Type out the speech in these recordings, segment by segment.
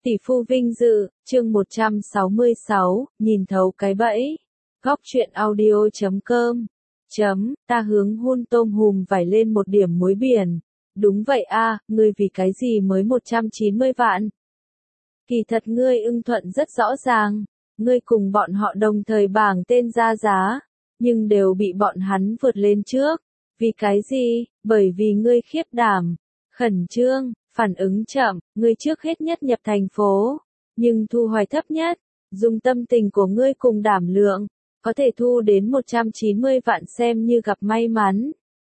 Tỷ phu vinh dự, chương 166, nhìn thấu cái bẫy. Góc truyện audio.com. Ta hướng hun tôm hùm vải lên một điểm muối biển. Đúng vậy a, ngươi vì cái gì mới 190 vạn? Kỳ thật ngươi ưng thuận rất rõ ràng. Ngươi cùng bọn họ đồng thời bảng tên ra giá, nhưng đều bị bọn hắn vượt lên trước. Vì cái gì? Bởi vì ngươi khiếp đảm, khẩn trương, phản ứng chậm, ngươi trước hết nhất nhập thành phố, nhưng thu hoạch thấp nhất. Dùng tâm tình của ngươi cùng đảm lượng, có thể thu đến 190 vạn xem như gặp may mắn.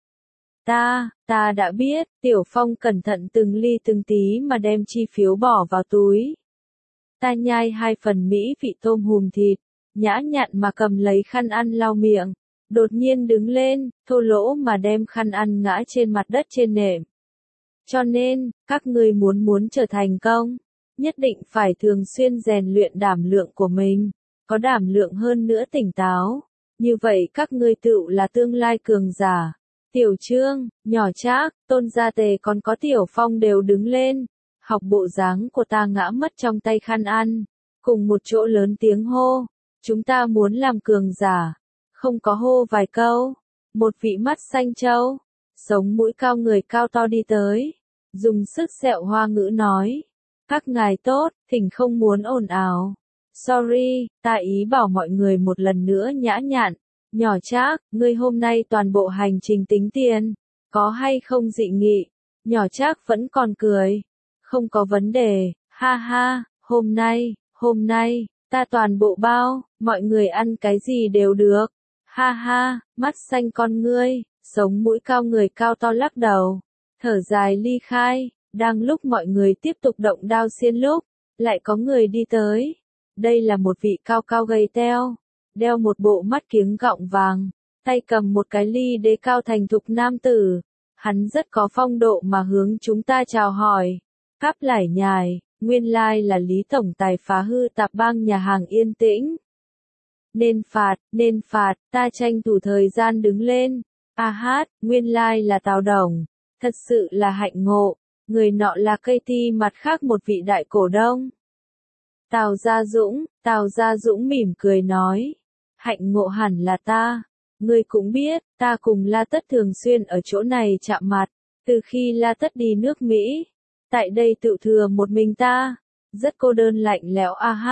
Ta đã biết, Tiểu Phong cẩn thận từng ly từng tí mà đem chi phiếu bỏ vào túi. Ta nhai 2 phần mỹ vị tôm hùm thịt, nhã nhặn mà cầm lấy khăn ăn lau miệng, đột nhiên đứng lên, thô lỗ mà đem khăn ăn ngã trên mặt đất trên nệm. Cho nên, các ngươi muốn trở thành công, nhất định phải thường xuyên rèn luyện đảm lượng của mình, có đảm lượng hơn nữa tỉnh táo, như vậy các ngươi tựu là tương lai cường giả. Tiểu Trương, nhỏ Trác, Tôn Gia Tề còn có Tiểu Phong đều đứng lên, học bộ dáng của ta ngã mất trong tay khăn ăn, cùng một chỗ lớn tiếng hô, chúng ta muốn làm cường giả. Không có hô vài câu, một vị mắt xanh trâu, sống mũi cao người cao to đi tới, dùng sức sẹo hoa ngữ nói, các ngài tốt, thỉnh không muốn ồn ào. Sorry, ta ý bảo mọi người một lần nữa nhã nhặn. Nhỏ Trác, ngươi hôm nay toàn bộ hành trình tính tiền, có hay không dị nghị? Nhỏ Trác vẫn còn cười, không có vấn đề, ha ha, hôm nay, ta toàn bộ bao, mọi người ăn cái gì đều được. Ha ha, mắt xanh con ngươi, sống mũi cao người cao to lắc đầu, thở dài ly khai. Đang lúc mọi người tiếp tục động đao xiên lúc, lại có người đi tới. Đây là một vị cao cao gầy teo, đeo một bộ mắt kiếng gọng vàng, tay cầm một cái ly đế cao thành thục nam tử. Hắn rất có phong độ mà hướng chúng ta chào hỏi. Cáp lải nhài, nguyên lai là Lý Tổng Tài phá hư tạp bang nhà hàng Yên Tĩnh. Nên phạt, ta tranh thủ thời gian đứng lên. Nguyên lai là Tào Đồng, thật sự là hạnh ngộ, người nọ là cây ti mặt khác một vị đại cổ đông. Tào Gia Dũng mỉm cười nói, hạnh ngộ hẳn là ta, ngươi cũng biết, ta cùng La Tất thường xuyên ở chỗ này chạm mặt, từ khi La Tất đi nước Mỹ, tại đây tự thừa một mình ta, rất cô đơn lạnh lẽo.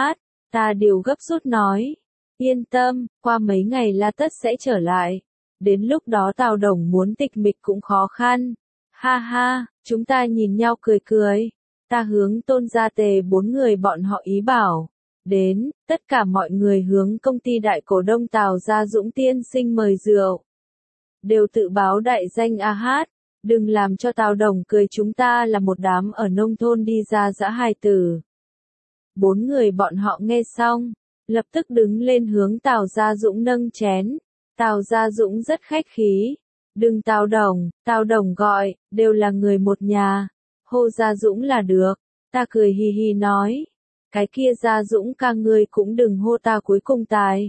Ta điều gấp rút nói. Yên tâm, qua mấy ngày La Tất sẽ trở lại. Đến lúc đó Tào Đồng muốn tịch mịch cũng khó khăn. Ha ha, chúng ta nhìn nhau cười cười. Ta hướng Tôn Gia Tề 4 người bọn họ ý bảo. Đến, tất cả mọi người hướng công ty đại cổ đông Tào Gia Dũng tiên sinh mời rượu. Đều tự báo đại danh. Đừng làm cho Tào Đồng cười, chúng ta là một đám ở nông thôn đi ra dã hài tử. 4 người bọn họ nghe xong, lập tức đứng lên hướng Tào Gia Dũng nâng chén. Tào Gia Dũng rất khách khí. Đừng Tào Đồng gọi, đều là người một nhà. Hô Gia Dũng là được. Ta cười hì hì nói. Cái kia Gia Dũng ca ngươi cũng đừng hô ta cuối cùng tài.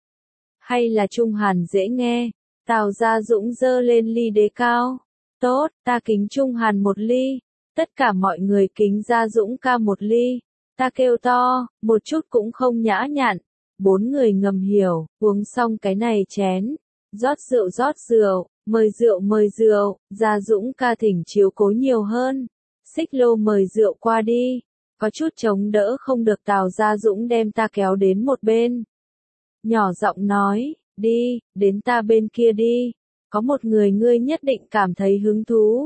Hay là Trung Hàn dễ nghe. Tào Gia Dũng giơ lên ly đế cao. Tốt, ta kính Trung Hàn một ly. Tất cả mọi người kính Gia Dũng ca một ly. Ta kêu to, một chút cũng không nhã nhặn. 4 người ngầm hiểu, uống xong cái này chén. Rót rượu, mời rượu, Gia Dũng ca thỉnh chiếu cố nhiều hơn. Xích lô mời rượu qua đi. Có chút chống đỡ không được, Tào Gia Dũng đem ta kéo đến một bên. Nhỏ giọng nói, đi, đến ta bên kia đi. Có một người ngươi nhất định cảm thấy hứng thú.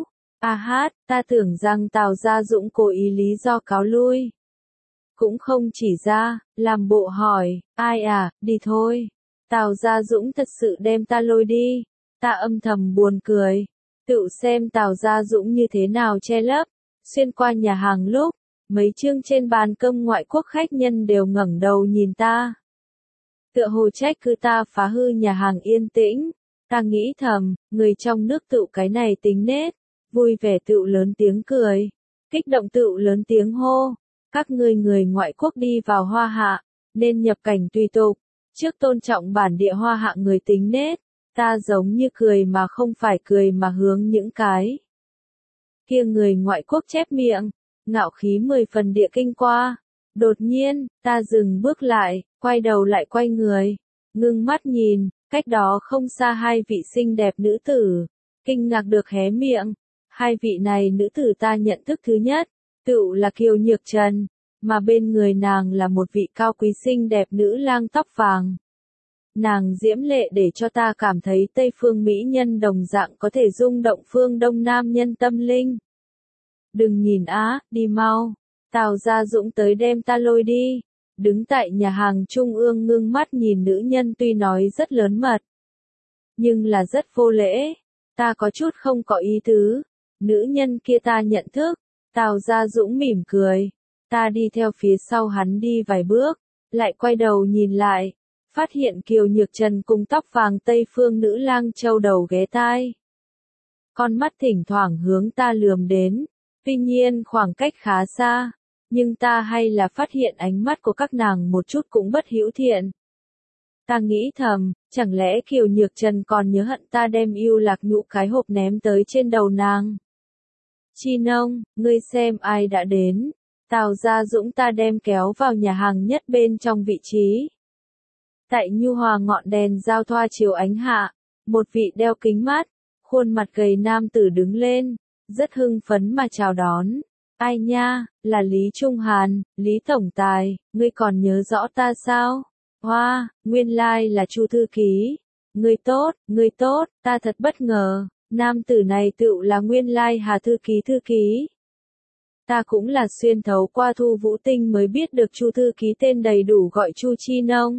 Ta tưởng rằng Tào Gia Dũng cố ý lý do cáo lui. Cũng không chỉ ra, làm bộ hỏi, ai đi thôi. Tào Gia Dũng thật sự đem ta lôi đi. Ta âm thầm buồn cười. Tự xem Tào Gia Dũng như thế nào che lấp. Xuyên qua nhà hàng lúc, mấy chương trên bàn cơm ngoại quốc khách nhân đều ngẩng đầu nhìn ta. Tựa hồ trách cứ ta phá hư nhà hàng Yên Tĩnh. Ta nghĩ thầm, người trong nước tựu cái này tính nết, vui vẻ tựu lớn tiếng cười, kích động tựu lớn tiếng hô. Các ngươi người ngoại quốc đi vào Hoa Hạ, nên nhập cảnh tùy tục, trước tôn trọng bản địa Hoa Hạ người tính nết. Ta giống như cười mà không phải cười mà hướng những cái kia người ngoại quốc chép miệng. ngạo khí 10 phần địa kinh qua. Đột nhiên, ta dừng bước lại, quay đầu lại quay người, ngưng mắt nhìn, cách đó không xa hai vị xinh đẹp nữ tử, kinh ngạc được hé miệng. Hai vị này nữ tử ta nhận thức thứ nhất, tựu là Kiều Nhược Trần, mà bên người nàng là một vị cao quý xinh đẹp nữ lang tóc vàng. Nàng diễm lệ để cho ta cảm thấy Tây phương mỹ nhân đồng dạng có thể rung động phương Đông Nam nhân tâm linh. Đừng nhìn á, đi mau. Tào Gia Dũng tới đem ta lôi đi. Đứng tại nhà hàng trung ương ngưng mắt nhìn nữ nhân tuy nói rất lớn mật, nhưng là rất vô lễ. Ta có chút không có ý tứ. Nữ nhân kia ta nhận thức. Tào Gia Dũng mỉm cười. Ta đi theo phía sau hắn đi vài bước, lại quay đầu nhìn lại, phát hiện Kiều Nhược Trần cùng tóc vàng Tây phương nữ lang châu đầu ghé tai. Con mắt thỉnh thoảng hướng ta lườm đến, tuy nhiên khoảng cách khá xa, nhưng ta hay là phát hiện ánh mắt của các nàng một chút cũng bất hữu thiện. Ta nghĩ thầm, chẳng lẽ Kiều Nhược Trần còn nhớ hận ta đem yêu lạc nhũ cái hộp ném tới trên đầu nàng. Chi Nông, ngươi xem ai đã đến. Tào Gia Dũng ta đem kéo vào nhà hàng nhất bên trong vị trí. Tại nhu hòa ngọn đèn giao thoa chiếu ánh hạ, một vị đeo kính mát, khuôn mặt gầy nam tử đứng lên, rất hưng phấn mà chào đón. Ai nha, là Lý Trung Hàn, Lý Tổng Tài, ngươi còn nhớ rõ ta sao? Hoa, nguyên lai là Chu thư ký. Ngươi tốt, ta thật bất ngờ, nam tử này tựu là nguyên lai Hà thư ký. Ta cũng là xuyên thấu qua Thu Vũ Tinh mới biết được Chu thư ký tên đầy đủ gọi Chu Chi Nông.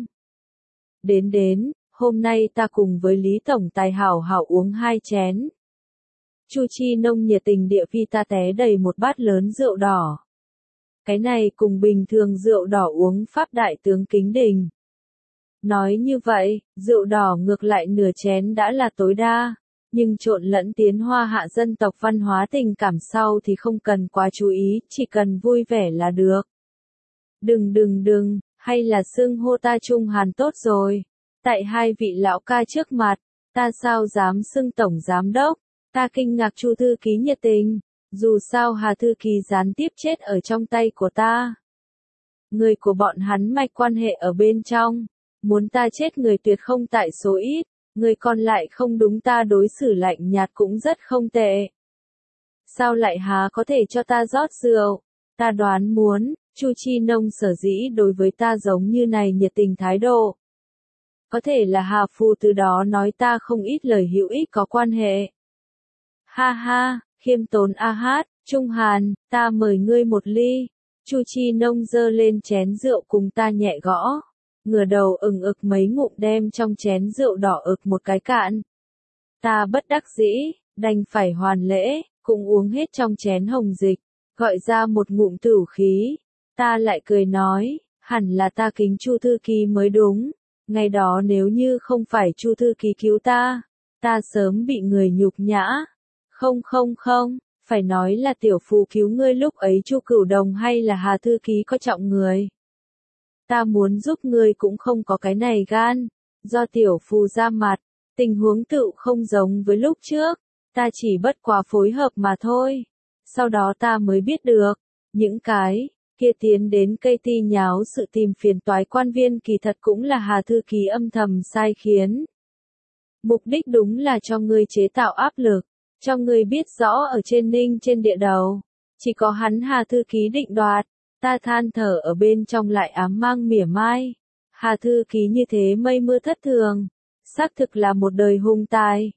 Đến, hôm nay ta cùng với Lý Tổng Tài hảo hảo uống 2 chén. Chu Chi Nông nhiệt tình địa phi ta té đầy một bát lớn rượu đỏ. Cái này cùng bình thường rượu đỏ uống pháp đại tướng Kính Đình. Nói như vậy, rượu đỏ ngược lại nửa chén đã là tối đa, nhưng trộn lẫn tiến hoa hạ dân tộc văn hóa tình cảm sau thì không cần quá chú ý, chỉ cần vui vẻ là được. Đừng, hay là xưng hô ta Trung Hàn tốt rồi. Tại hai vị lão ca trước mặt, ta sao dám xưng tổng giám đốc, ta kinh ngạc Chu thư ký nhiệt tình, dù sao Hà thư ký gián tiếp chết ở trong tay của ta. Người của bọn hắn mạch quan hệ ở bên trong, muốn ta chết người tuyệt không tại số ít, người còn lại không đúng ta đối xử lạnh nhạt cũng rất không tệ. Sao lại há có thể cho ta rót rượu? Ta đoán muốn, Chu Chi Nông sở dĩ đối với ta giống như này nhiệt tình thái độ. Có thể là Hà Phu từ đó nói ta không ít lời hữu ích có quan hệ. Ha ha, khiêm tốn a hát, Trung Hàn, ta mời ngươi một ly. Chu Chi Nông giơ lên chén rượu cùng ta nhẹ gõ. Ngửa đầu ực mấy ngụm đem trong chén rượu đỏ một cái cạn. Ta bất đắc dĩ, đành phải hoàn lễ, cũng uống hết trong chén hồng dịch, gọi ra một ngụm tửu khí. Ta lại cười nói, hẳn là ta kính Chu thư ký mới đúng. Ngày đó nếu như không phải Chu thư ký cứu ta sớm bị người nhục nhã. Không, phải nói là tiểu phu cứu ngươi lúc ấy Chu Cửu Đồng hay là Hà thư ký có trọng người. Ta muốn giúp ngươi cũng không có cái này gan, do tiểu phu ra mặt, tình huống tựu không giống với lúc trước, ta chỉ bất quá phối hợp mà thôi. Sau đó ta mới biết được, những cái kia tiến cây cây ti nháo sự tìm phiền toái quan viên kỳ thật cũng là Hà thư ký âm thầm sai khiến. Mục đích đúng là cho ngươi chế tạo áp lực, cho ngươi biết rõ ở trên Ninh trên địa đầu, chỉ có hắn Hà thư ký định đoạt. Ta than thở ở bên trong lại ám mang mỉa mai. Hà thư ký như thế mây mưa thất thường, xác thực là một đời hung tài.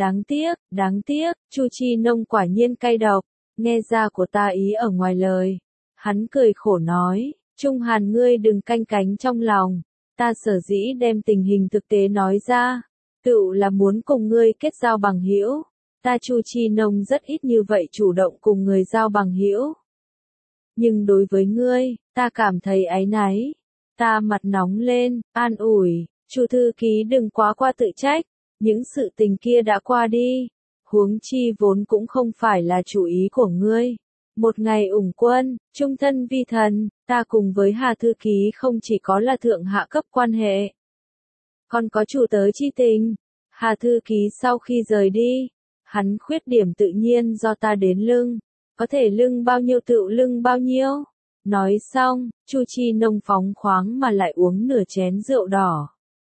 Đáng tiếc, Chu Chi Nông quả nhiên cay độc, nghe ra của ta ý ở ngoài lời. Hắn cười khổ nói, Trung Hàn ngươi đừng canh cánh trong lòng, ta sở dĩ đem tình hình thực tế nói ra, tựu là muốn cùng ngươi kết giao bằng hữu. Ta Chu Chi Nông rất ít như vậy chủ động cùng người giao bằng hữu. Nhưng đối với ngươi, ta cảm thấy áy náy. Ta mặt nóng lên, an ủi, Chu thư ký đừng quá qua tự trách, những sự tình kia đã qua đi. Huống chi vốn cũng không phải là chủ ý của ngươi. Một ngày ủng quân, trung thân vi thần, ta cùng với Hà thư ký không chỉ có là thượng hạ cấp quan hệ, còn có chủ tớ chi tình. Hà thư ký sau khi rời đi, hắn khuyết điểm tự nhiên do ta đến lưng, có thể lưng bao nhiêu tựu lưng bao nhiêu. Nói xong, Chu Chi Nông phóng khoáng mà lại uống nửa chén rượu đỏ.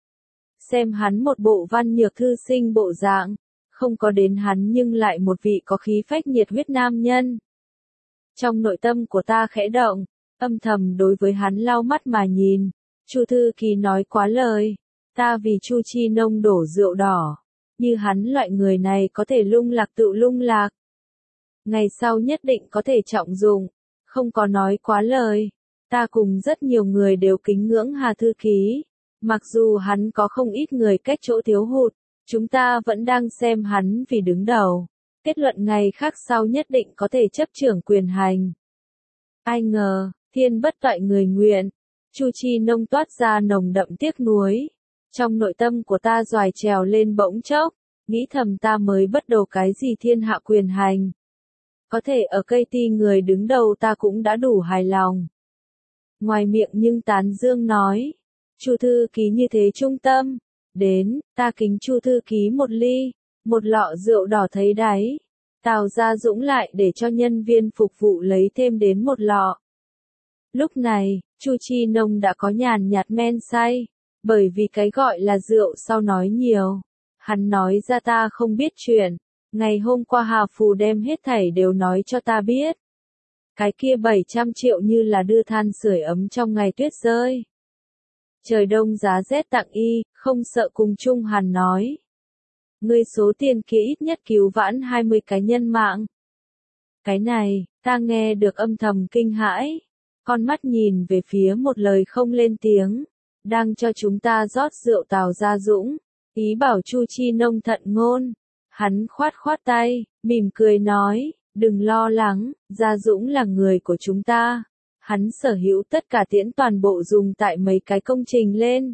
Xem hắn một bộ văn nhược thư sinh bộ dạng, không có đến hắn nhưng lại một vị có khí phách nhiệt huyết nam nhân. Trong nội tâm của ta khẽ động, âm thầm đối với hắn lau mắt mà nhìn, Chu thư ký nói quá lời, ta vì Chu Chi Nông đổ rượu đỏ, như hắn loại người này có thể lung lạc tự lung lạc. Ngày sau nhất định có thể trọng dụng, không có nói quá lời, ta cùng rất nhiều người đều kính ngưỡng Hà thư ký, mặc dù hắn có không ít người cách chỗ thiếu hụt, chúng ta vẫn đang xem hắn vì đứng đầu. Kết luận ngày khác sau nhất định có thể chấp trưởng quyền hành. Ai ngờ, thiên bất toại người nguyện, Chu Chi Nông toát ra nồng đậm tiếc nuối. Trong nội tâm của ta doài trèo lên bỗng chốc, nghĩ thầm ta mới bất đầu cái gì thiên hạ quyền hành. Có thể ở cây ti người đứng đầu ta cũng đã đủ hài lòng. Ngoài miệng nhưng tán dương nói, Chu thư ký như thế trung tâm, đến, ta kính Chu thư ký một ly. Một lọ rượu đỏ thấy đáy, Tào Gia Dũng lại để cho nhân viên phục vụ lấy thêm đến một lọ. Lúc này, Chu Chi Nông đã có nhàn nhạt men say, bởi vì cái gọi là rượu sau nói nhiều. Hắn nói ra ta không biết chuyện, ngày hôm qua Hà Phù đem hết thảy đều nói cho ta biết. Cái kia 700 triệu như là đưa than sưởi ấm trong ngày tuyết rơi. Trời đông giá rét tặng y, không sợ cùng chung hắn nói. Ngươi số tiền kia ít nhất cứu vãn 20 cái nhân mạng. Cái này, ta nghe được âm thầm kinh hãi. Con mắt nhìn về phía một lời không lên tiếng. Đang cho chúng ta rót rượu Tào Gia Dũng. Ý bảo Chu Chi Nông thận ngôn. Hắn khoát khoát tay, mỉm cười nói, đừng lo lắng, Gia Dũng là người của chúng ta. Hắn sở hữu tất cả tiễn toàn bộ dùng tại mấy cái công trình lên.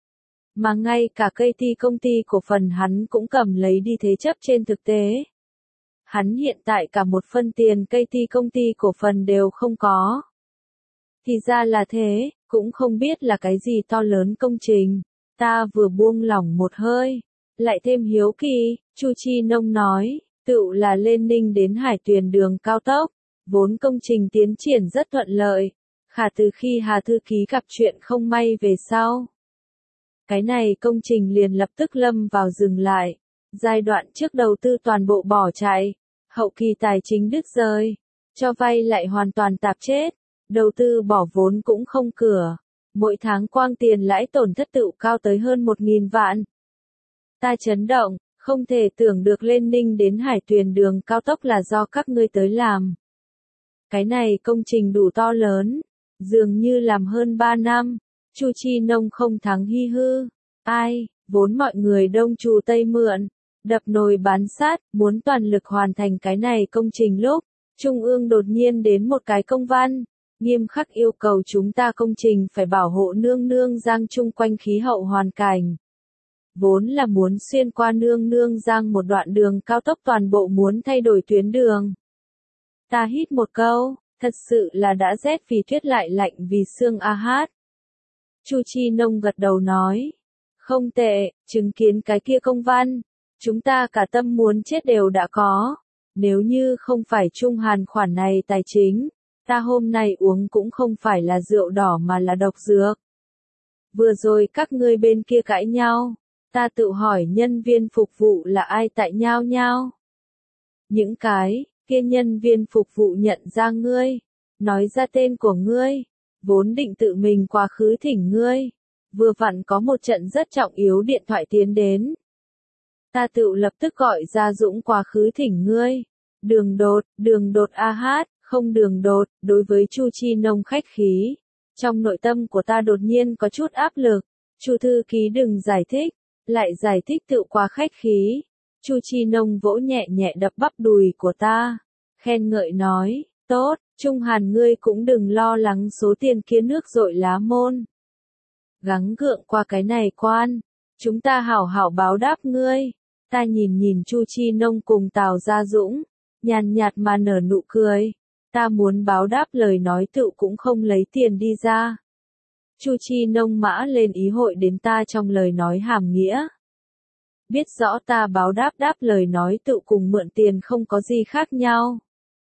Mà ngay cả cây ti công ty cổ phần hắn cũng cầm lấy đi thế chấp trên thực tế. Hắn hiện tại cả một phân tiền cây ti công ty cổ phần đều không có. Thì ra là thế, cũng không biết là cái gì to lớn công trình. Ta vừa buông lỏng một hơi, lại thêm hiếu kỳ, Chu Chi Nông nói, tựu là lên Ninh đến Hải Tuyền đường cao tốc, vốn công trình tiến triển rất thuận lợi, khả từ khi Hà thư ký gặp chuyện không may về sau. Cái này công trình liền lập tức lâm vào dừng lại, giai đoạn trước đầu tư toàn bộ bỏ chạy, hậu kỳ tài chính đứt rời, cho vay lại hoàn toàn tạp chết, đầu tư bỏ vốn cũng không cửa, mỗi tháng quang tiền lãi tổn thất tựu cao tới hơn 1.000 vạn. Ta chấn động, không thể tưởng được lên Ninh đến Hải Tuyền đường cao tốc là do các ngươi tới làm. Cái này công trình đủ to lớn, dường như làm hơn 3 năm. Chu Chi Nông không thắng hi hư. Ai, vốn mọi người đông trù tây mượn, đập nồi bán sát, muốn toàn lực hoàn thành cái này công trình lúc, Trung ương đột nhiên đến một cái công văn, nghiêm khắc yêu cầu chúng ta công trình phải bảo hộ nương nương giang chung quanh khí hậu hoàn cảnh. Vốn là muốn xuyên qua nương nương giang một đoạn đường cao tốc toàn bộ muốn thay đổi tuyến đường. Ta hít một câu, thật sự là đã rét vì tuyết lại lạnh vì sương a hát. Chu Chi Nông gật đầu nói, không tệ, chứng kiến cái kia công văn, chúng ta cả tâm muốn chết đều đã có, nếu như không phải Trung Hàn khoản này tài chính, ta hôm nay uống cũng không phải là rượu đỏ mà là độc dược. Vừa rồi các ngươi bên kia cãi nhau, ta tự hỏi nhân viên phục vụ là ai tại nhau nhau. Những cái kia nhân viên phục vụ nhận ra ngươi, nói ra tên của ngươi. Vốn định tự mình quá khứ thỉnh ngươi, vừa vặn có một trận rất trọng yếu điện thoại tiến đến. Ta tự lập tức gọi Gia Dũng quá khứ thỉnh ngươi. Đường đột a hát, không đường đột, đối với Chu Chi Nông khách khí. Trong nội tâm của ta đột nhiên có chút áp lực, Chu thư ký đừng giải thích, lại giải thích tự quá khách khí. Chu Chi Nông vỗ nhẹ nhẹ đập bắp đùi của ta, khen ngợi nói, tốt. Trung Hàn ngươi cũng đừng lo lắng số tiền kia nước dội lá môn. Gắng gượng qua cái này quan, chúng ta hảo hảo báo đáp ngươi. Ta nhìn Chu Chi Nông cùng Tào Gia Dũng, nhàn nhạt mà nở nụ cười. Ta muốn báo đáp lời nói tự cũng không lấy tiền đi ra. Chu Chi Nông mã lên ý hội đến ta trong lời nói hàm nghĩa. Biết rõ ta báo đáp lời nói tự cùng mượn tiền không có gì khác nhau.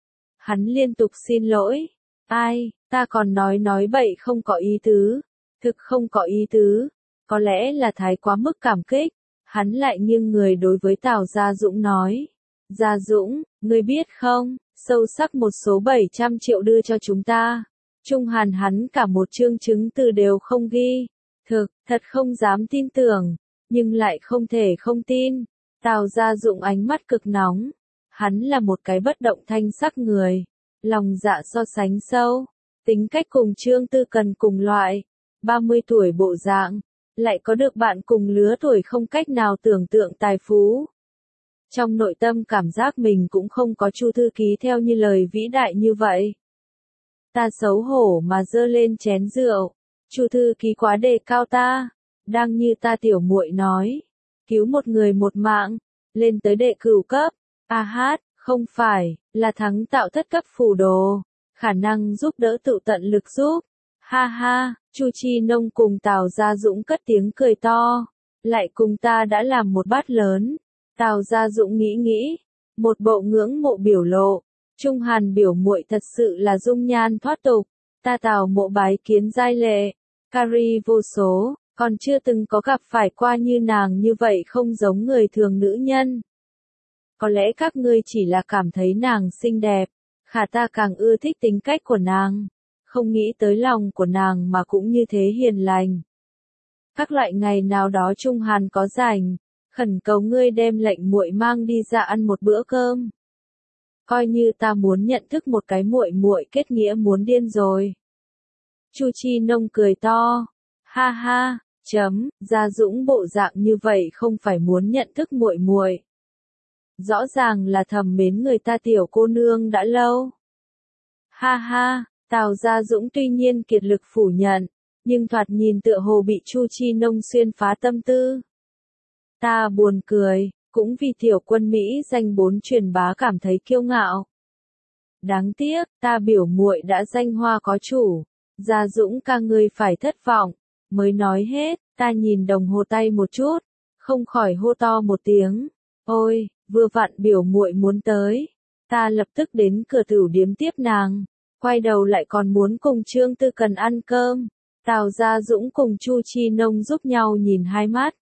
Hắn liên tục xin lỗi. Ai, ta còn nói bậy không có ý tứ. Thực không có ý tứ. Có lẽ là thái quá mức cảm kích. Hắn lại nghiêng người đối với Tào Gia Dũng nói. Gia Dũng, ngươi biết không, sâu sắc một số 700 triệu đưa cho chúng ta. Trung Hàn hắn cả một chương chứng từ đều không ghi. Thật không dám tin tưởng, nhưng lại không thể không tin. Tào Gia Dũng ánh mắt cực nóng. Hắn là một cái bất động thanh sắc người. Lòng dạ so sánh sâu. Tính cách cùng Trương Tư Cần cùng loại. 30 tuổi bộ dạng. Lại có được bạn cùng lứa tuổi không cách nào tưởng tượng tài phú. Trong nội tâm cảm giác mình cũng không có Chu thư ký theo như lời vĩ đại như vậy. Ta xấu hổ mà giơ lên chén rượu. Chu thư ký quá đề cao ta. Đang như ta tiểu muội nói. Cứu một người một mạng. Lên tới đệ cửu cấp. Không phải, là thắng tạo thất cấp phù đồ. Khả năng giúp đỡ tự tận lực giúp. Ha ha, Chu Chi Nông cùng Tào Gia Dũng cất tiếng cười to. Lại cùng ta đã làm một bát lớn. Tào Gia Dũng nghĩ. Một bộ ngưỡng mộ biểu lộ. Trung Hàn biểu muội thật sự là dung nhan thoát tục. Ta Tào mộ bái kiến giai lệ. Cari vô số, còn chưa từng có gặp phải qua như nàng như vậy không giống người thường nữ nhân. Có lẽ các ngươi chỉ là cảm thấy nàng xinh đẹp. Khả ta càng ưa thích tính cách của nàng. Không nghĩ tới lòng của nàng mà cũng như thế hiền lành. Các loại ngày nào đó Trung Hàn có rảnh, khẩn cầu ngươi đem lệnh muội mang đi ra ăn một bữa cơm. Coi như ta muốn nhận thức một cái muội kết nghĩa muốn điên rồi. Chu Chi Nông cười to. Ha ha, Gia Dũng bộ dạng như vậy không phải muốn nhận thức muội. Rõ ràng là thầm mến người ta tiểu cô nương đã lâu. Ha ha, Tào Gia Dũng tuy nhiên kiệt lực phủ nhận, nhưng thoạt nhìn tựa hồ bị Chu Chi Nông xuyên phá tâm tư. Ta buồn cười, cũng vì tiểu quân Mỹ danh 4 truyền bá cảm thấy kiêu ngạo. Đáng tiếc, ta biểu muội đã danh hoa có chủ, Gia Dũng ca ngươi phải thất vọng. Mới nói hết, ta nhìn đồng hồ tay một chút, không khỏi hô to một tiếng. Ôi, vừa vặn biểu muội muốn tới. Ta lập tức đến cửa tửu điếm tiếp nàng. Quay đầu lại còn muốn cùng Trương Tư Cần ăn cơm. Tào Gia Dũng cùng Chu Chi Nông giúp nhau nhìn hai mắt.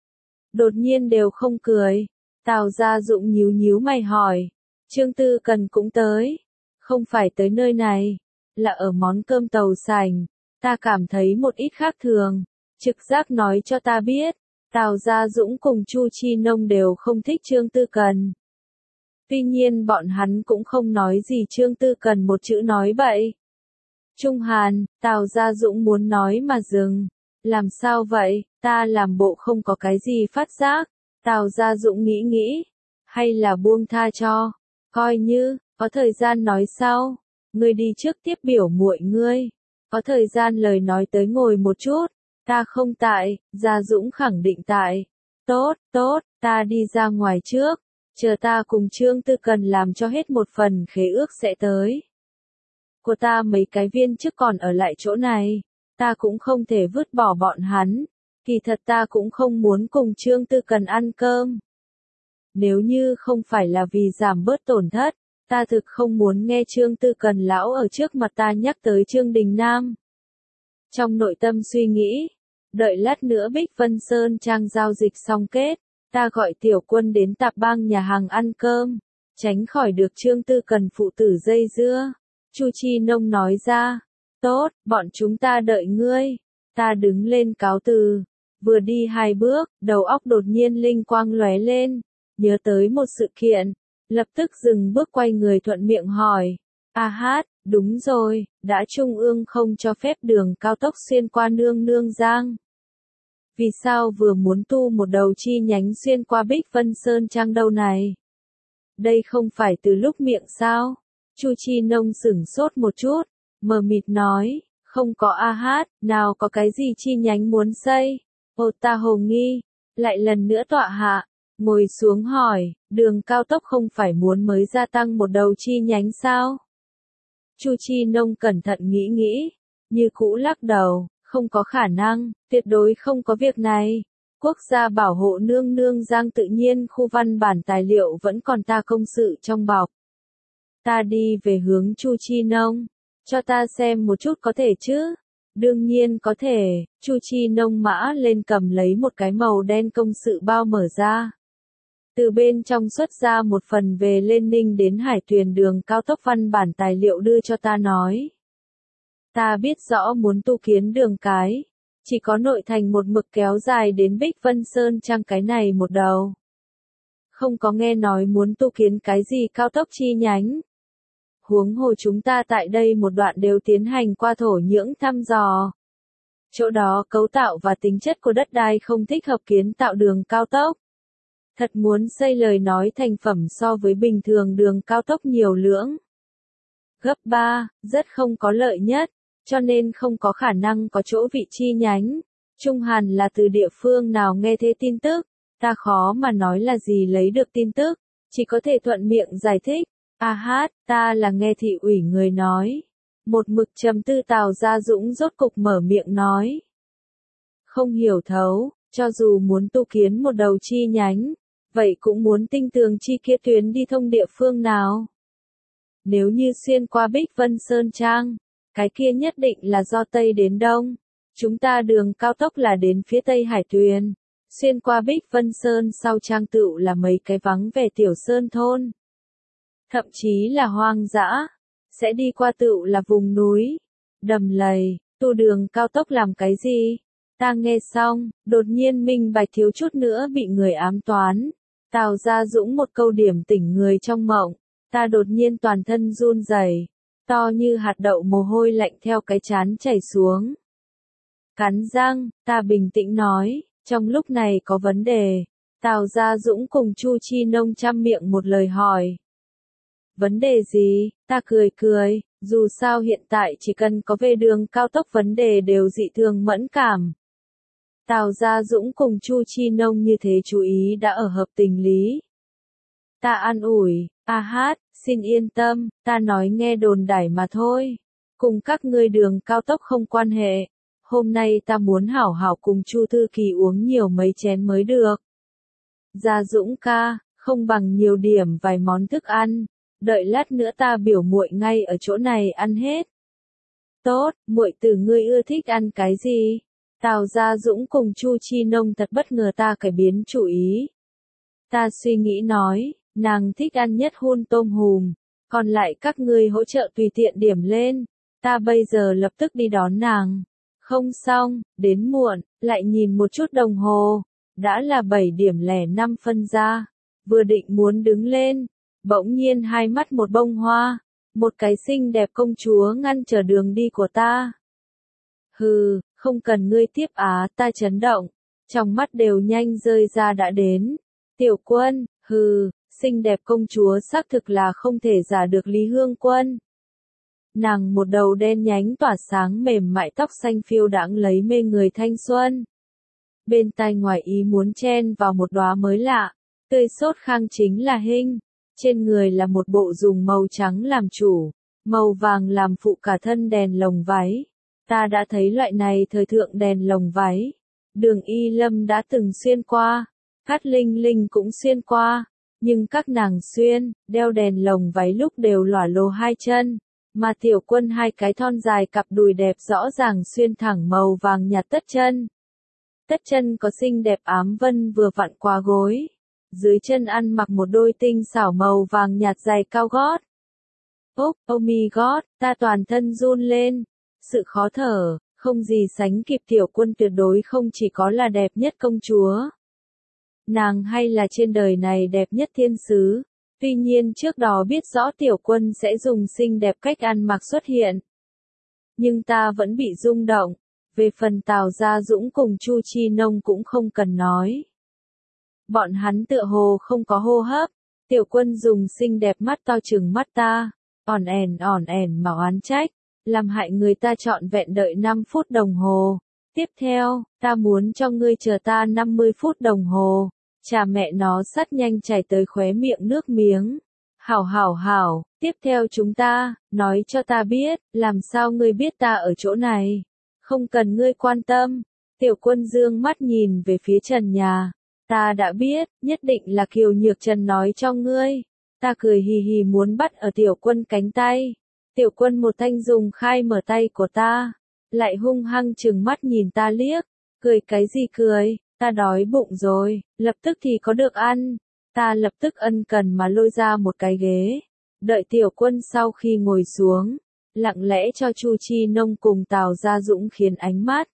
Đột nhiên đều không cười. Tào Gia Dũng nhíu mày hỏi. Trương Tư Cần cũng tới. Không phải tới nơi này. Là ở món cơm tàu sành. Ta cảm thấy một ít khác thường. Trực giác nói cho ta biết. Tào Gia Dũng cùng Chu Chi Nông đều không thích Trương Tư Cần. Tuy nhiên bọn hắn cũng không nói gì Trương Tư Cần một chữ nói bậy. Trung Hàn, Tào Gia Dũng muốn nói mà dừng. Làm sao vậy, ta làm bộ không có cái gì phát giác. Tào Gia Dũng nghĩ. Hay là buông tha cho. Coi như, có thời gian nói sau. Ngươi đi trước tiếp biểu muội ngươi. Có thời gian lời nói tới ngồi một chút. Ta không tại, Gia Dũng khẳng định tại. Tốt, ta đi ra ngoài trước. Chờ ta cùng Trương Tư Cần làm cho hết một phần khế ước sẽ tới. Của ta mấy cái viên chức còn ở lại chỗ này. Ta cũng không thể vứt bỏ bọn hắn. Kỳ thật ta cũng không muốn cùng Trương Tư Cần ăn cơm. Nếu như không phải là vì giảm bớt tổn thất, ta thực không muốn nghe Trương Tư Cần lão ở trước mặt ta nhắc tới Trương Đình Nam. Trong nội tâm suy nghĩ, đợi lát nữa Bích Vân Sơn Trang giao dịch xong kết, ta gọi tiểu quân đến tạp bang nhà hàng ăn cơm, tránh khỏi được Trương Tư Cần phụ tử dây dưa. Chu Chi Nông nói ra, tốt, bọn chúng ta đợi ngươi. Ta đứng lên cáo từ, vừa đi 2 bước, đầu óc đột nhiên linh quang lóe lên, nhớ tới một sự kiện, lập tức dừng bước quay người thuận miệng hỏi, đúng rồi, đã Trung ương không cho phép đường cao tốc xuyên qua Nương Giang. Vì sao vừa muốn tu một đầu chi nhánh xuyên qua Bích Vân Sơn Trang đâu này? Đây không phải từ lúc miệng sao? Chu Chi Nông sửng sốt một chút, mờ mịt nói, không có nào có cái gì chi nhánh muốn xây. Ta hồ nghi, lại lần nữa tọa hạ, ngồi xuống hỏi, đường cao tốc không phải muốn mới gia tăng một đầu chi nhánh sao? Chu Chi Nông cẩn thận nghĩ, như cũ lắc đầu, không có khả năng, tuyệt đối không có việc này. Quốc gia bảo hộ Nương Giang tự nhiên khu văn bản tài liệu vẫn còn ta công sự trong bọc. Ta đi về hướng Chu Chi Nông. Cho ta xem một chút có thể chứ? Đương nhiên có thể. Chu Chi Nông mã lên cầm lấy một cái màu đen công sự bao mở ra. Từ bên trong xuất ra một phần về Lên Ninh đến Hải Tuyền đường cao tốc văn bản tài liệu đưa cho ta nói. Ta biết rõ muốn tu kiến đường cái. Chỉ có nội thành một mực kéo dài đến Bích Vân Sơn Trang cái này một đầu. Không có nghe nói muốn tu kiến cái gì cao tốc chi nhánh. Huống hồ chúng ta tại đây một đoạn đều tiến hành qua thổ nhưỡng thăm dò. Chỗ đó cấu tạo và tính chất của đất đai không thích hợp kiến tạo đường cao tốc. Thật muốn xây lời nói thành phẩm so với bình thường đường cao tốc nhiều lưỡng. Gấp 3, rất không có lợi nhất, cho nên không có khả năng có chỗ vị chi nhánh. Trung Hàn là từ địa phương nào nghe thế tin tức, ta khó mà nói là gì lấy được tin tức, chỉ có thể thuận miệng giải thích. Ta là nghe thị ủy người nói. Một mực trầm tư Tào Gia Dũng rốt cục mở miệng nói. Không hiểu thấu, cho dù muốn tu kiến một đầu chi nhánh, vậy cũng muốn tinh tường chi kia tuyến đi thông địa phương nào. Nếu như xuyên qua Bích Vân Sơn Trang, cái kia nhất định là do Tây đến Đông. Chúng ta đường cao tốc là đến phía Tây Hải Tuyền. Xuyên qua Bích Vân Sơn sau Trang Tựu là mấy cái vắng vẻ tiểu sơn thôn. Thậm chí là hoang dã. Sẽ đi qua Tựu là vùng núi, đầm lầy, tu đường cao tốc làm cái gì? Ta nghe xong, đột nhiên minh bạch thiếu chút nữa bị người ám toán. Tào Gia Dũng một câu điểm tỉnh người trong mộng. Ta đột nhiên toàn thân run rẩy, to như hạt đậu mồ hôi lạnh theo cái trán chảy xuống. Cắn răng, ta bình tĩnh nói, trong lúc này có vấn đề. Tào Gia Dũng cùng Chu Chi Nông chăm miệng một lời hỏi. Vấn đề gì? Ta cười cười, dù sao hiện tại chỉ cần có về đường cao tốc vấn đề đều dị thường mẫn cảm. Tào Gia Dũng cùng Chu Chi Nông như thế chú ý đã ở hợp tình lý. Ta an ủi, xin yên tâm, ta nói nghe đồn đãi mà thôi. Cùng các ngươi đường cao tốc không quan hệ. Hôm nay ta muốn hảo hảo cùng Chu Thư Kỳ uống nhiều mấy chén mới được. Gia Dũng ca, không bằng nhiều điểm vài món thức ăn. Đợi lát nữa ta biểu muội ngay ở chỗ này ăn hết. Tốt, muội tử ngươi ưa thích ăn cái gì? Tào Gia Dũng cùng Chu Chi Nông thật bất ngờ ta cải biến chủ ý. Ta suy nghĩ nói, nàng thích ăn nhất hun tôm hùm, còn lại các ngươi hỗ trợ tùy tiện điểm lên. Ta bây giờ lập tức đi đón nàng. Không xong, đến muộn, lại nhìn một chút đồng hồ. Đã là 7:05 ra. Vừa định muốn đứng lên. Bỗng nhiên hai mắt một bông hoa, một cái xinh đẹp công chúa ngăn trở đường đi của ta. Hừ, không cần ngươi tiếp ta chấn động, trong mắt đều nhanh rơi ra đã đến. Tiểu Quân, hừ, xinh đẹp công chúa xác thực là không thể giả được Lý Hương Quân. Nàng một đầu đen nhánh tỏa sáng mềm mại tóc xanh phiêu đãng lấy mê người thanh xuân. Bên tai ngoài ý muốn chen vào một đóa mới lạ, tươi sốt khang chính là hình. Trên người là một bộ dùng màu trắng làm chủ, màu vàng làm phụ cả thân đèn lồng váy. Ta đã thấy loại này thời thượng đèn lồng váy. Đường Y Lâm đã từng xuyên qua, Cát Linh Linh cũng xuyên qua, nhưng các nàng xuyên, đeo đèn lồng váy lúc đều lỏa lồ hai chân, mà Tiểu Quân hai cái thon dài cặp đùi đẹp rõ ràng xuyên thẳng màu vàng nhạt tất chân. Tất chân có xinh đẹp ám vân vừa vặn qua gối. Dưới chân ăn mặc một đôi tinh xảo màu vàng nhạt giày cao gót. Oh my god, ta toàn thân run lên. Sự khó thở, không gì sánh kịp Tiểu Quân tuyệt đối không chỉ có là đẹp nhất công chúa. Nàng hay là trên đời này đẹp nhất thiên sứ. Tuy nhiên trước đó biết rõ Tiểu Quân sẽ dùng xinh đẹp cách ăn mặc xuất hiện. Nhưng ta vẫn bị rung động. Về phần Tào Gia Dũng cùng Chu Chi Nông cũng không cần nói. Bọn hắn tựa hồ không có hô hấp. Tiểu Quân dùng xinh đẹp mắt to trừng mắt ta. ỏn ẻn mà oán trách. Làm hại người ta trọn vẹn đợi 5 phút đồng hồ. Tiếp theo, ta muốn cho ngươi chờ ta 50 phút đồng hồ. Chà mẹ nó sắt nhanh chảy tới khóe miệng nước miếng. Hảo, tiếp theo chúng ta, nói cho ta biết, làm sao ngươi biết ta ở chỗ này. Không cần ngươi quan tâm. Tiểu Quân dương mắt nhìn về phía trần nhà. Ta đã biết, nhất định là Kiều Nhược Trần nói cho ngươi. Ta cười hì hì muốn bắt ở Tiểu Quân cánh tay. Tiểu Quân một thanh dùng khai mở tay của ta, lại hung hăng trừng mắt nhìn ta liếc, cười cái gì cười, ta đói bụng rồi, lập tức thì có được ăn. Ta lập tức ân cần mà lôi ra một cái ghế, đợi Tiểu Quân sau khi ngồi xuống, lặng lẽ cho Chu Chi Nông cùng Tào Gia Dũng khiến ánh mắt.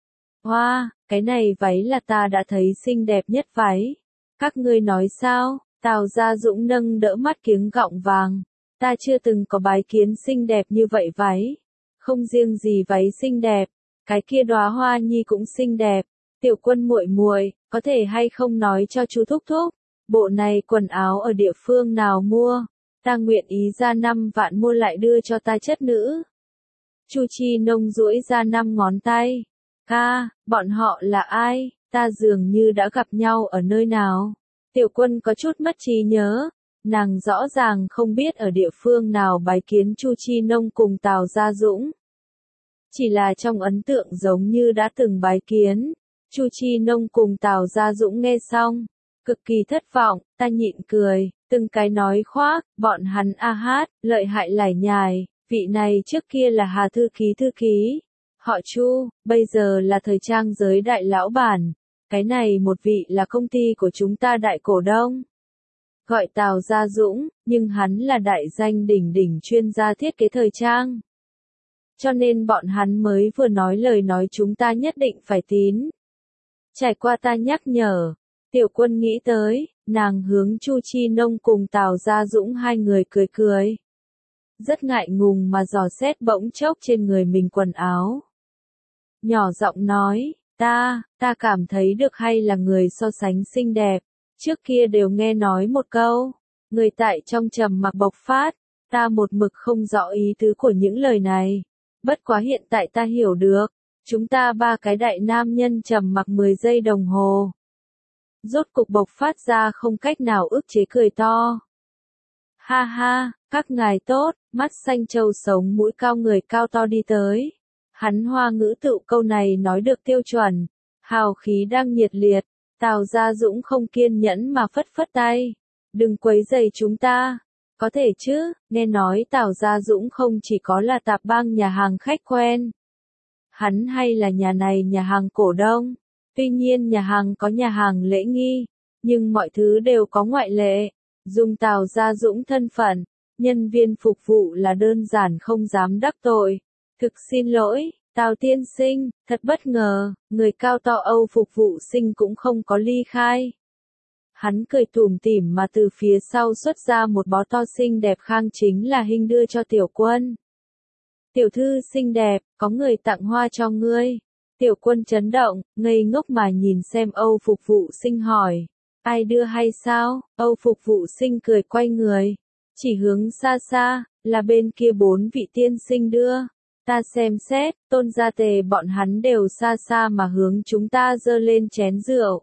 Hoa, cái này váy là ta đã thấy xinh đẹp nhất váy. Các ngươi nói sao? Tào Gia Dũng nâng đỡ mắt kiếng gọng vàng. Ta chưa từng có bái kiến xinh đẹp như vậy váy. Không riêng gì váy xinh đẹp, cái kia đóa hoa nhi cũng xinh đẹp. Tiểu Quân muội muội, có thể hay không nói cho chú thúc thúc, bộ này quần áo ở địa phương nào mua? Ta nguyện ý ra 5 vạn mua lại đưa cho ta chất nữ. Chu Chi Nông duỗi ra 5 ngón tay. Ca, bọn họ là ai? Ta dường như đã gặp nhau ở nơi nào? Tiểu Quân có chút mất trí nhớ. Nàng rõ ràng không biết ở địa phương nào bái kiến Chu Chi Nông cùng Tào Gia Dũng. Chỉ là trong ấn tượng giống như đã từng bái kiến. Chu Chi Nông cùng Tào Gia Dũng nghe xong, cực kỳ thất vọng, ta nhịn cười, từng cái nói khoác, bọn hắn a hát, lợi hại lải nhải, vị này trước kia là Hà thư ký, họ Chu, bây giờ là thời trang giới đại lão bản, cái này một vị là công ty của chúng ta đại cổ đông. Gọi Tào Gia Dũng, nhưng hắn là đại danh đỉnh đỉnh chuyên gia thiết kế thời trang. Cho nên bọn hắn mới vừa nói lời nói chúng ta nhất định phải tín. Trải qua ta nhắc nhở, Tiểu Quân nghĩ tới, nàng hướng Chu Chi Nông cùng Tào Gia Dũng hai người cười cười. Rất ngại ngùng mà dò xét bỗng chốc trên người mình quần áo. Nhỏ giọng nói, ta cảm thấy được hay là người so sánh xinh đẹp, trước kia đều nghe nói một câu, người tại trong trầm mặc bộc phát, ta một mực không rõ ý tứ của những lời này. Bất quá hiện tại ta hiểu được, chúng ta ba cái đại nam nhân trầm mặc 10 giây đồng hồ. Rốt cục bộc phát ra không cách nào ức chế cười to. Ha ha, các ngài tốt, mắt xanh trâu sống mũi cao người cao to đi tới. Hắn Hoa ngữ tự câu này nói được tiêu chuẩn, hào khí đang nhiệt liệt, Tào Gia Dũng không kiên nhẫn mà phất phất tay. Đừng quấy rầy chúng ta. Có thể chứ, nghe nói Tào Gia Dũng không chỉ có là tạp bang nhà hàng khách quen. Hắn hay là nhà này nhà hàng cổ đông. Tuy nhiên nhà hàng có nhà hàng lễ nghi, nhưng mọi thứ đều có ngoại lệ. Dùng Tào Gia Dũng thân phận, nhân viên phục vụ là đơn giản không dám đắc tội. Thực xin lỗi, Tào tiên sinh, thật bất ngờ, người cao to Âu phục vụ sinh cũng không có ly khai. Hắn cười tủm tỉm mà từ phía sau xuất ra một bó to xinh đẹp khang chính là hình đưa cho Tiểu Quân. Tiểu thư xinh đẹp, có người tặng hoa cho ngươi. Tiểu Quân chấn động, ngây ngốc mà nhìn xem Âu phục vụ sinh hỏi. Ai đưa hay sao? Âu phục vụ sinh cười quay người. Chỉ hướng xa xa, là bên kia 4 vị tiên sinh đưa. Ta xem xét, Tôn Gia Tề bọn hắn đều xa xa mà hướng chúng ta giơ lên chén rượu.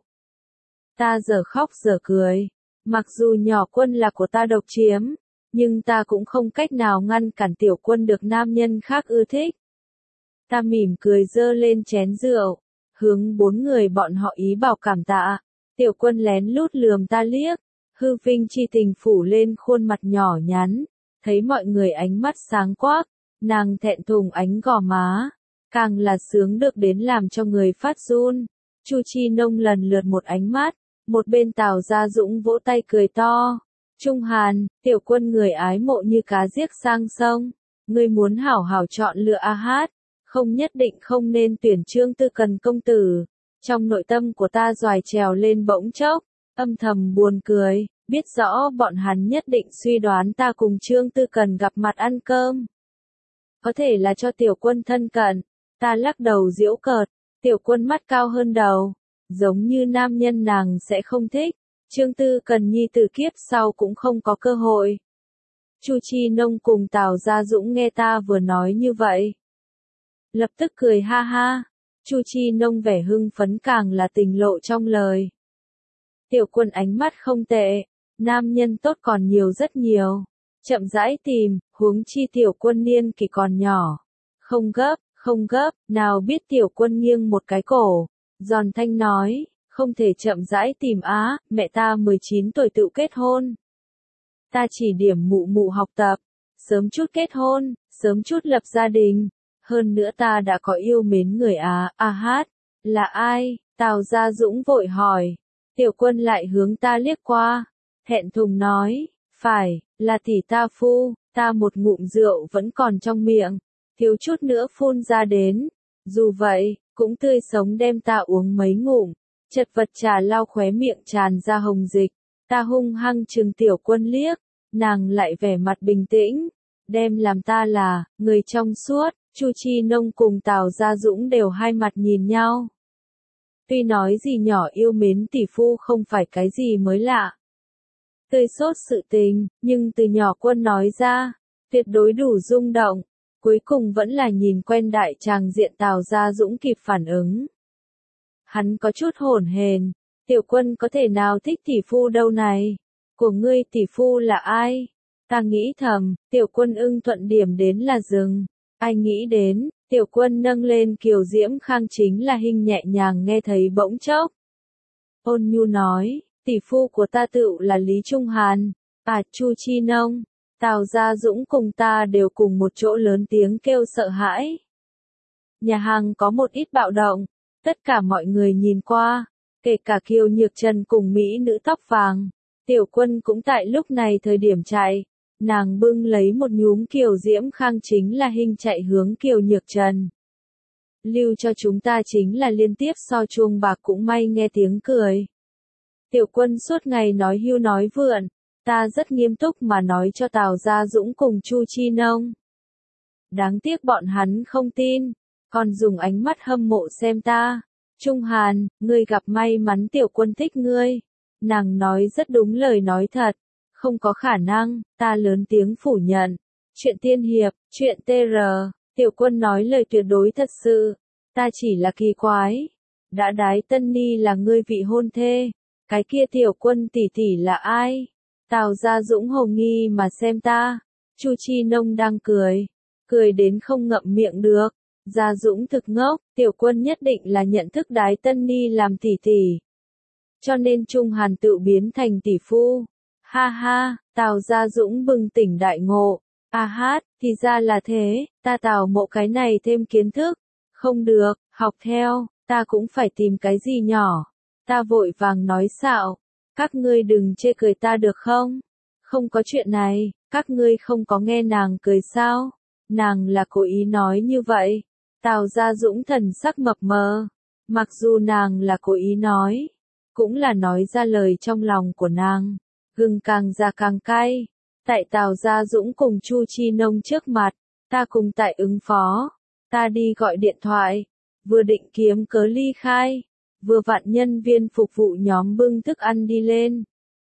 Ta giờ khóc giờ cười. Mặc dù nhỏ Quân là của ta độc chiếm, nhưng ta cũng không cách nào ngăn cản Tiểu Quân được nam nhân khác ưa thích. Ta mỉm cười giơ lên chén rượu, hướng 4 người bọn họ ý bảo cảm tạ. Tiểu Quân lén lút lườm ta liếc, hư vinh chi tình phủ lên khuôn mặt nhỏ nhắn, thấy mọi người ánh mắt sáng quắc, nàng thẹn thùng ánh gò má, càng là sướng được đến làm cho người phát run. Chu Chi Nông lần lượt một ánh mắt, một bên Tào Gia Dũng vỗ tay cười to. Trung Hàn, Tiểu Quân người ái mộ như cá giết sang sông, ngươi muốn hảo hảo chọn lựa a hát, không nhất định không nên tuyển Trương Tư Cần công tử. Trong nội tâm của ta doài trèo lên bỗng chốc, âm thầm buồn cười, biết rõ bọn hắn nhất định suy đoán ta cùng Trương Tư Cần gặp mặt ăn cơm. Có thể là cho Tiểu Quân thân cận, ta lắc đầu giễu cợt, Tiểu Quân mắt cao hơn đầu, giống như nam nhân nàng sẽ không thích, Trương Tư Cần nhi từ kiếp sau cũng không có cơ hội. Chu Chi Nông cùng Tào Gia Dũng nghe ta vừa nói như vậy, lập tức cười ha ha. Chu Chi Nông vẻ hưng phấn càng là tình lộ trong lời. Tiểu Quân ánh mắt không tệ, nam nhân tốt còn nhiều rất nhiều. Chậm rãi tìm, huống chi Tiểu Quân niên kỷ còn nhỏ. Không gấp, nào biết Tiểu Quân nghiêng một cái cổ, giòn thanh nói, không thể chậm rãi tìm á, mẹ ta 19 tuổi tự kết hôn. ta chỉ điểm mụ mụ học tập, sớm chút kết hôn, sớm chút lập gia đình. Hơn nữa ta đã có yêu mến người hát, là ai? Tào Gia Dũng vội hỏi. Tiểu Quân lại hướng ta liếc qua, thẹn thùng nói, phải, là tỷ ta phu, ta một ngụm rượu vẫn còn trong miệng, thiếu chút nữa phun ra đến. Dù vậy, cũng tươi sống đem ta uống mấy ngụm, chật vật trà lau khóe miệng tràn ra hồng dịch. Ta hung hăng trừng Tiểu Quân liếc, nàng lại vẻ mặt bình tĩnh, đem làm ta là người trong suốt. Chu Chi Nông cùng Tào Gia Dũng đều hai mặt nhìn nhau. Tuy nói gì nhỏ yêu mến tỷ phu không phải cái gì mới lạ, tươi sốt sự tình, nhưng từ nhỏ Quân nói ra, tuyệt đối đủ rung động. Cuối cùng vẫn là nhìn quen đại tràng diện Tào Gia Dũng kịp phản ứng. Hắn có chút hỗn hển, Tiểu Quân có thể nào thích tỷ phu đâu này? Của ngươi tỷ phu là ai? Ta nghĩ thầm, Tiểu Quân ưng thuận điểm đến là rừng. Ai nghĩ đến, Tiểu Quân nâng lên kiều diễm khang chính là hình nhẹ nhàng nghe thấy bỗng chốc. Ôn nhu nói, tỷ phu của ta tựu là Lý Trung Hàn, Chu Chi Nông. Tào Gia Dũng cùng ta đều cùng một chỗ lớn tiếng kêu sợ hãi. Nhà hàng có một ít bạo động, tất cả mọi người nhìn qua, kể cả Kiều Nhược Trần cùng mỹ nữ tóc vàng. Tiểu Quân cũng tại lúc này thời điểm chạy, nàng bưng lấy một nhúm kiều diễm khang chính là hình chạy hướng Kiều Nhược Trần. Lưu cho chúng ta chính là liên tiếp so chuông bạc cũng may nghe tiếng cười. Tiểu Quân suốt ngày nói hưu nói vượn, ta rất nghiêm túc mà nói cho Tào Gia Dũng cùng Chu Chi Nông. Đáng tiếc bọn hắn không tin, còn dùng ánh mắt hâm mộ xem ta. Trung Hàn, ngươi gặp may mắn Tiểu Quân thích ngươi. Nàng nói rất đúng lời nói thật. Không có khả năng, ta lớn tiếng phủ nhận. Chuyện tiên hiệp, chuyện TR, Tiểu Quân nói lời tuyệt đối thật sự. Ta chỉ là kỳ quái. Đã đái Tân Ni là ngươi vị hôn thê. Cái kia Tiểu Quân tỷ tỷ là ai? Tào Gia Dũng hồ nghi mà xem ta. Chu Chi Nông đang cười. Cười đến không ngậm miệng được. Gia Dũng thực ngốc, Tiểu Quân nhất định là nhận thức đái Tân Ni làm tỷ tỷ. Cho nên Trung Hàn tự biến thành tỷ phu. Ha ha, Tào Gia Dũng bừng tỉnh đại ngộ. Hát, thì ra là thế, ta Tào Mộ cái này thêm kiến thức. Không được, học theo, ta cũng phải tìm cái gì nhỏ. Ta vội vàng nói xạo, các ngươi đừng chê cười ta được không? Không có chuyện này, các ngươi không có nghe nàng cười sao? Nàng là cố ý nói như vậy. Tào Gia Dũng thần sắc mập mờ. Mặc dù nàng là cố ý nói, cũng là nói ra lời trong lòng của nàng. Gừng càng già càng cay. Tại Tào Gia Dũng cùng Chu Chi Nông trước mặt, ta cùng tại ứng phó. Ta đi gọi điện thoại, vừa định kiếm cớ ly khai, vừa vặn nhân viên phục vụ nhóm bưng thức ăn đi lên.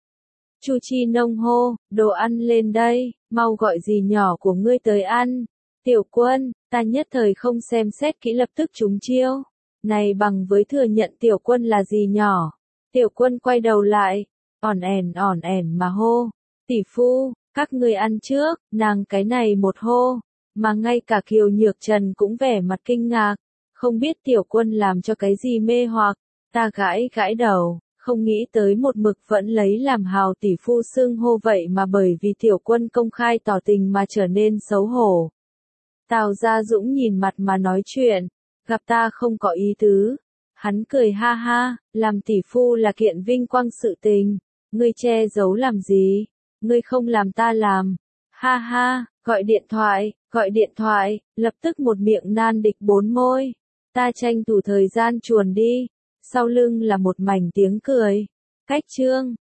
Chu Chi Nông hô, đồ ăn lên đây, mau gọi dì nhỏ của ngươi tới ăn. Tiểu Quân, ta nhất thời không xem xét kỹ lập tức trúng chiêu. Này bằng với thừa nhận Tiểu Quân là dì nhỏ. Tiểu Quân quay đầu lại, ỏn ẻn mà hô. Tỷ phu, các ngươi ăn trước, nàng cái này một hô. Mà ngay cả Kiều Nhược Trần cũng vẻ mặt kinh ngạc. Không biết Tiểu Quân làm cho cái gì mê hoặc. Ta gãi đầu, không nghĩ tới một mực vẫn lấy làm hào tỷ phu xưng hô vậy mà bởi vì Tiểu Quân công khai tỏ tình mà trở nên xấu hổ. Tào Gia Dũng nhìn mặt mà nói chuyện, gặp ta không có ý tứ. Hắn cười ha ha, làm tỷ phu là kiện vinh quang sự tình, ngươi che giấu làm gì, ngươi không làm ta làm. Ha ha, gọi điện thoại, lập tức một miệng nan địch bốn môi. Ta tranh thủ thời gian chuồn đi, sau lưng là một mảnh tiếng cười. Cách chương